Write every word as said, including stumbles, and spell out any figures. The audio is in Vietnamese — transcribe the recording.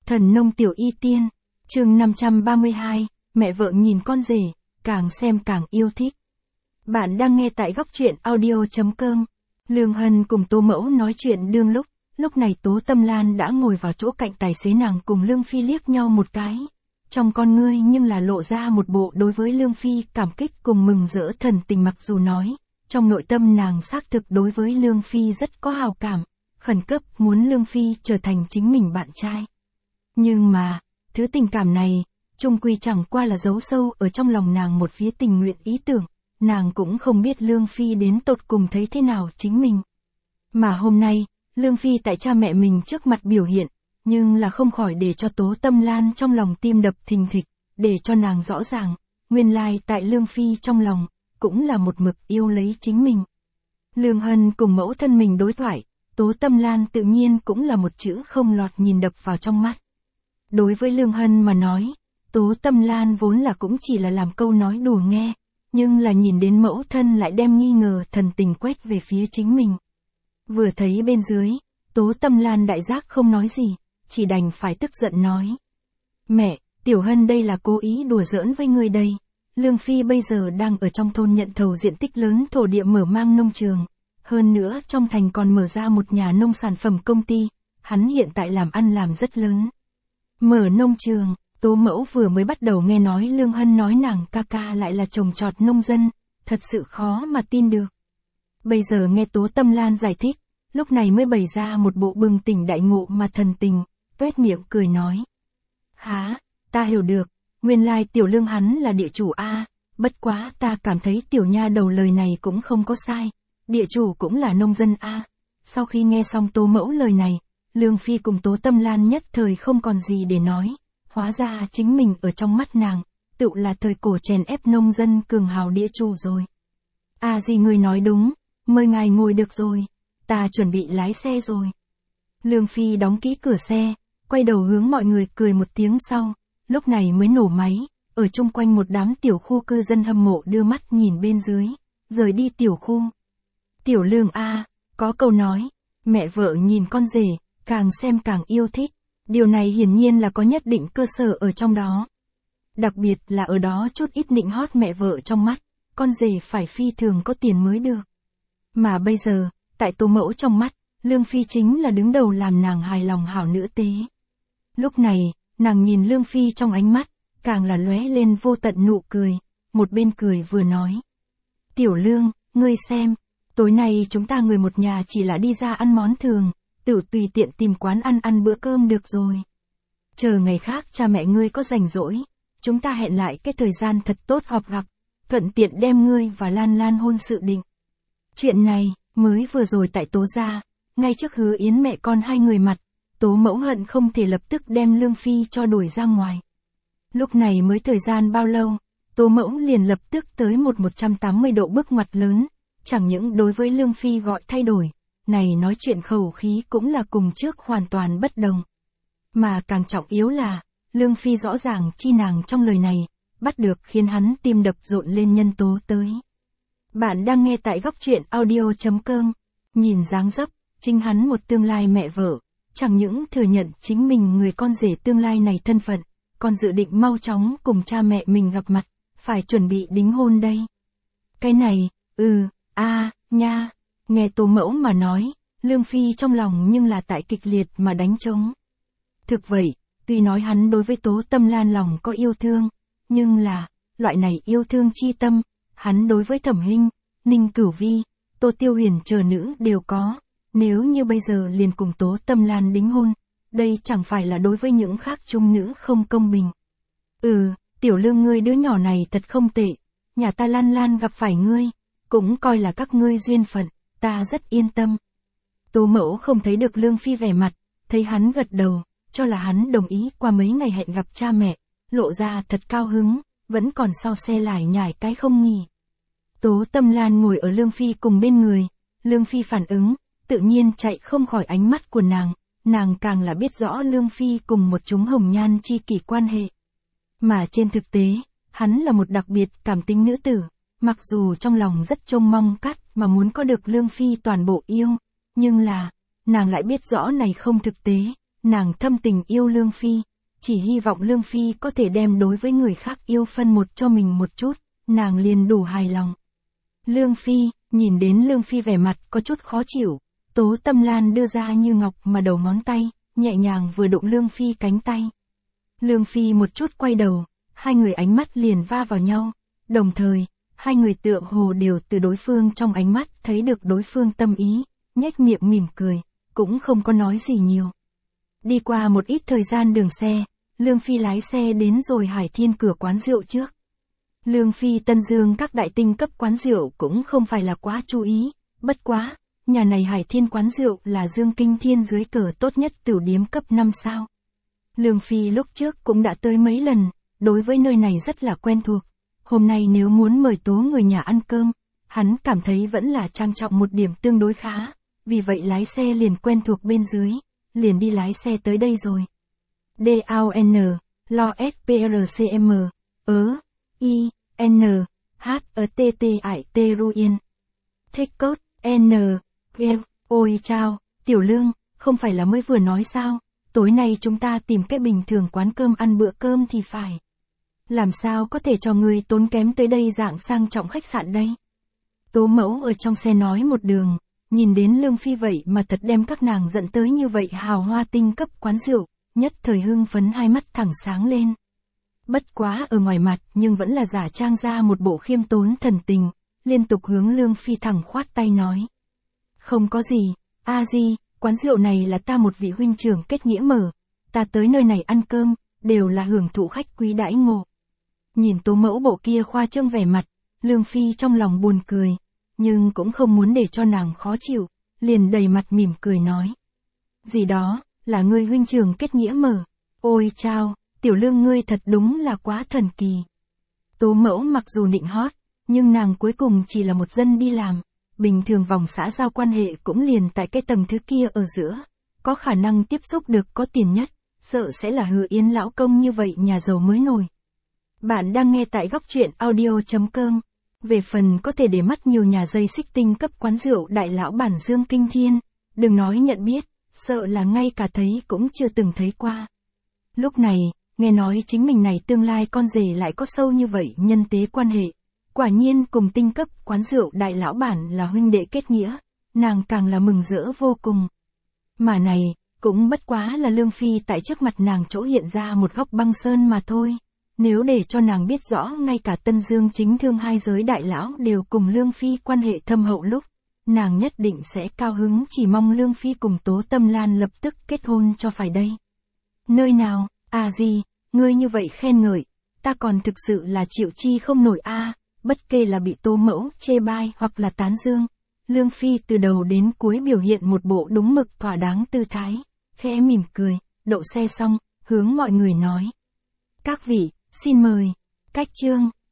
Thần nông tiểu y tiên, chương năm trăm ba mươi hai, mẹ vợ nhìn con rể, càng xem càng yêu thích. Bạn đang nghe tại góc truyện audio chấm com. Lương Hân cùng Tố Mẫu nói chuyện đương lúc, lúc này Tố Tâm Lan đã ngồi vào chỗ cạnh tài xế, nàng cùng Lương Phi liếc nhau một cái. Trong con ngươi nhưng là lộ ra một bộ đối với Lương Phi cảm kích cùng mừng rỡ thần tình, mặc dù nói, trong nội tâm nàng xác thực đối với Lương Phi rất có hào cảm, khẩn cấp muốn Lương Phi trở thành chính mình bạn trai. Nhưng mà, thứ tình cảm này, chung quy chẳng qua là giấu sâu ở trong lòng nàng một phía tình nguyện ý tưởng, nàng cũng không biết Lương Phi đến tột cùng thấy thế nào chính mình. Mà hôm nay, Lương Phi tại cha mẹ mình trước mặt biểu hiện, nhưng là không khỏi để cho Tố Tâm Lan trong lòng tim đập thình thịch, để cho nàng rõ ràng, nguyên lai tại Lương Phi trong lòng, cũng là một mực yêu lấy chính mình. Lương Hân cùng mẫu thân mình đối thoại, Tố Tâm Lan tự nhiên cũng là một chữ không lọt nhìn đập vào trong mắt. Đối với Lương Hân mà nói, Tố Tâm Lan vốn là cũng chỉ là làm câu nói đùa nghe, nhưng là nhìn đến mẫu thân lại đem nghi ngờ thần tình quét về phía chính mình. Vừa thấy bên dưới, Tố Tâm Lan đại giác không nói gì, chỉ đành phải tức giận nói. Mẹ, Tiểu Hân đây là cố ý đùa giỡn với người đây. Lương Phi bây giờ đang ở trong thôn nhận thầu diện tích lớn thổ địa mở mang nông trường. Hơn nữa trong thành còn mở ra một nhà nông sản phẩm công ty, hắn hiện tại làm ăn làm rất lớn. Mở nông trường, Tố Mẫu vừa mới bắt đầu nghe nói Lương Hân nói nàng ca ca lại là trồng trọt nông dân, thật sự khó mà tin được. Bây giờ nghe Tố Tâm Lan giải thích, lúc này mới bày ra một bộ bừng tỉnh đại ngộ mà thần tình, tuét miệng cười nói. Há, ta hiểu được, nguyên lai Tiểu Lương hắn là địa chủ a, bất quá ta cảm thấy Tiểu nha đầu lời này cũng không có sai, địa chủ cũng là nông dân a. Sau khi nghe xong Tố Mẫu lời này, Lương Phi cùng Tố Tâm Lan nhất thời không còn gì để nói, hóa ra chính mình ở trong mắt nàng, tự là thời cổ chèn ép nông dân cường hào địa chủ rồi. À gì người nói đúng, mời ngài ngồi được rồi, ta chuẩn bị lái xe rồi. Lương Phi đóng kỹ cửa xe, quay đầu hướng mọi người cười một tiếng sau, lúc này mới nổ máy, ở chung quanh một đám tiểu khu cư dân hâm mộ đưa mắt nhìn bên dưới, rời đi tiểu khu. Tiểu Lương a, có câu nói, mẹ vợ nhìn con rể, càng xem càng yêu thích, điều này hiển nhiên là có nhất định cơ sở ở trong đó. Đặc biệt là ở đó chút ít nịnh hót mẹ vợ trong mắt, con rể phải phi thường có tiền mới được. Mà bây giờ, tại Tố Mẫu trong mắt, Lương Phi chính là đứng đầu làm nàng hài lòng hảo nữ tế. Lúc này, nàng nhìn Lương Phi trong ánh mắt, càng là lóe lên vô tận nụ cười, một bên cười vừa nói. Tiểu Lương, ngươi xem, tối nay chúng ta người một nhà chỉ là đi ra ăn món thường, tự tùy tiện tìm quán ăn ăn bữa cơm được rồi. Chờ ngày khác cha mẹ ngươi có rảnh rỗi, chúng ta hẹn lại cái thời gian thật tốt họp gặp, thuận tiện đem ngươi và Lan Lan hôn sự định. Chuyện này, mới vừa rồi tại Tố gia, ngay trước Hứa Yến mẹ con hai người mặt, Tố Mẫu hận không thể lập tức đem Lương Phi cho đuổi ra ngoài. Lúc này mới thời gian bao lâu, Tố Mẫu liền lập tức tới một một trăm tám mươi độ bước ngoặt lớn, chẳng những đối với Lương Phi gọi thay đổi, này nói chuyện khẩu khí cũng là cùng trước hoàn toàn bất đồng. Mà càng trọng yếu là, Lương Phi rõ ràng chi nàng trong lời này, bắt được khiến hắn tim đập rộn lên nhân tố tới. Bạn đang nghe tại góc truyện audio chấm com, nhìn dáng dấp, chính hắn một tương lai mẹ vợ, chẳng những thừa nhận chính mình người con rể tương lai này thân phận, còn dự định mau chóng cùng cha mẹ mình gặp mặt, phải chuẩn bị đính hôn đây. Cái này, ừ, a, nha, nghe Tố Mẫu mà nói, Lương Phi trong lòng nhưng là tại kịch liệt mà đánh trống. Thực vậy, tuy nói hắn đối với Tố Tâm Lan lòng có yêu thương, nhưng là, loại này yêu thương chi tâm, hắn đối với Thẩm Hinh, Ninh Cửu Vi, Tô Tiêu Huyền chờ nữ đều có, nếu như bây giờ liền cùng Tố Tâm Lan đính hôn, đây chẳng phải là đối với những khác chung nữ không công bình. Ừ, Tiểu Lương ngươi đứa nhỏ này thật không tệ, nhà ta Lan Lan gặp phải ngươi, cũng coi là các ngươi duyên phận, ta rất yên tâm. Tố Mẫu không thấy được Lương Phi vẻ mặt, thấy hắn gật đầu, cho là hắn đồng ý qua mấy ngày hẹn gặp cha mẹ, lộ ra thật cao hứng, vẫn còn sau xe lải nhải cái không nghỉ. Tố Tâm Lan ngồi ở Lương Phi cùng bên người, Lương Phi phản ứng, tự nhiên chạy không khỏi ánh mắt của nàng, nàng càng là biết rõ Lương Phi cùng một chúng hồng nhan chi kỷ quan hệ. Mà trên thực tế, hắn là một đặc biệt cảm tính nữ tử, mặc dù trong lòng rất trông mong cắt mà muốn có được Lương Phi toàn bộ yêu, nhưng là, nàng lại biết rõ này không thực tế, nàng thâm tình yêu Lương Phi, chỉ hy vọng Lương Phi có thể đem đối với người khác yêu phân một cho mình một chút, nàng liền đủ hài lòng. Lương Phi, nhìn đến Lương Phi vẻ mặt có chút khó chịu, Tố Tâm Lan đưa ra như ngọc mà đầu ngón tay, nhẹ nhàng vừa đụng Lương Phi cánh tay. Lương Phi một chút quay đầu, hai người ánh mắt liền va vào nhau, đồng thời, hai người tựa hồ đều từ đối phương trong ánh mắt thấy được đối phương tâm ý, nhếch miệng mỉm cười, cũng không có nói gì nhiều. Đi qua một ít thời gian đường xe, Lương Phi lái xe đến rồi Hải Thiên cửa quán rượu trước. Lương Phi Tân Dương các đại tinh cấp quán rượu cũng không phải là quá chú ý, bất quá, nhà này Hải Thiên quán rượu là Dương Kinh Thiên dưới cờ tốt nhất tửu điếm cấp năm sao. Lương Phi lúc trước cũng đã tới mấy lần, đối với nơi này rất là quen thuộc. Hôm nay nếu muốn mời tố người nhà ăn cơm, hắn cảm thấy vẫn là trang trọng một điểm tương đối khá, vì vậy lái xe liền quen thuộc bên dưới, liền đi lái xe tới đây rồi. D A O N, Lo S P R C M, ớ, I, N, H, Ö T T I T Ruin. Thích cốt, N, G, ôi chao, Tiểu Lương, không phải là mới vừa nói sao, tối nay chúng ta tìm cái bình thường quán cơm ăn bữa cơm thì phải. Làm sao có thể cho người tốn kém tới đây dạng sang trọng khách sạn đây? Tố Mẫu ở trong xe nói một đường, nhìn đến Lương Phi vậy mà thật đem các nàng dẫn tới như vậy hào hoa tinh cấp quán rượu, nhất thời hưng phấn hai mắt thẳng sáng lên. Bất quá ở ngoài mặt nhưng vẫn là giả trang ra một bộ khiêm tốn thần tình, liên tục hướng Lương Phi thẳng khoát tay nói. Không có gì, a di, quán rượu này là ta một vị huynh trưởng kết nghĩa mở, ta tới nơi này ăn cơm, đều là hưởng thụ khách quý đãi ngộ. Nhìn Tố Mẫu bộ kia khoa trương vẻ mặt, Lương Phi trong lòng buồn cười, nhưng cũng không muốn để cho nàng khó chịu, liền đầy mặt mỉm cười nói. Gì đó, là ngươi huynh trưởng kết nghĩa mở, ôi chao, Tiểu Lương ngươi thật đúng là quá thần kỳ. Tố Mẫu mặc dù nịnh hót, nhưng nàng cuối cùng chỉ là một dân đi làm, bình thường vòng xã giao quan hệ cũng liền tại cái tầng thứ kia ở giữa, có khả năng tiếp xúc được có tiền nhất, sợ sẽ là Hứa Yến lão công như vậy nhà giàu mới nổi. Bạn đang nghe tại góc truyện audio chấm com. Về phần có thể để mắt nhiều nhà dây xích tinh cấp quán rượu đại lão bản Dương Kinh Thiên, đừng nói nhận biết, sợ là ngay cả thấy cũng chưa từng thấy qua. Lúc này, nghe nói chính mình này tương lai con rể lại có sâu như vậy nhân tế quan hệ, quả nhiên cùng tinh cấp quán rượu đại lão bản là huynh đệ kết nghĩa, nàng càng là mừng rỡ vô cùng. Mà này, cũng bất quá là Lương Phi tại trước mặt nàng chỗ hiện ra một góc băng sơn mà thôi. Nếu để cho nàng biết rõ ngay cả Tân Dương chính thương hai giới đại lão đều cùng Lương Phi quan hệ thâm hậu lúc, nàng nhất định sẽ cao hứng chỉ mong Lương Phi cùng Tố Tâm Lan lập tức kết hôn cho phải đây. Nơi nào, à gì, ngươi như vậy khen ngợi, ta còn thực sự là chịu chi không nổi a à, bất kể là bị Tố Mẫu chê bai hoặc là tán dương. Lương Phi từ đầu đến cuối biểu hiện một bộ đúng mực thỏa đáng tư thái, khẽ mỉm cười, đậu xe xong, hướng mọi người nói. Các vị, xin mời, cách chương.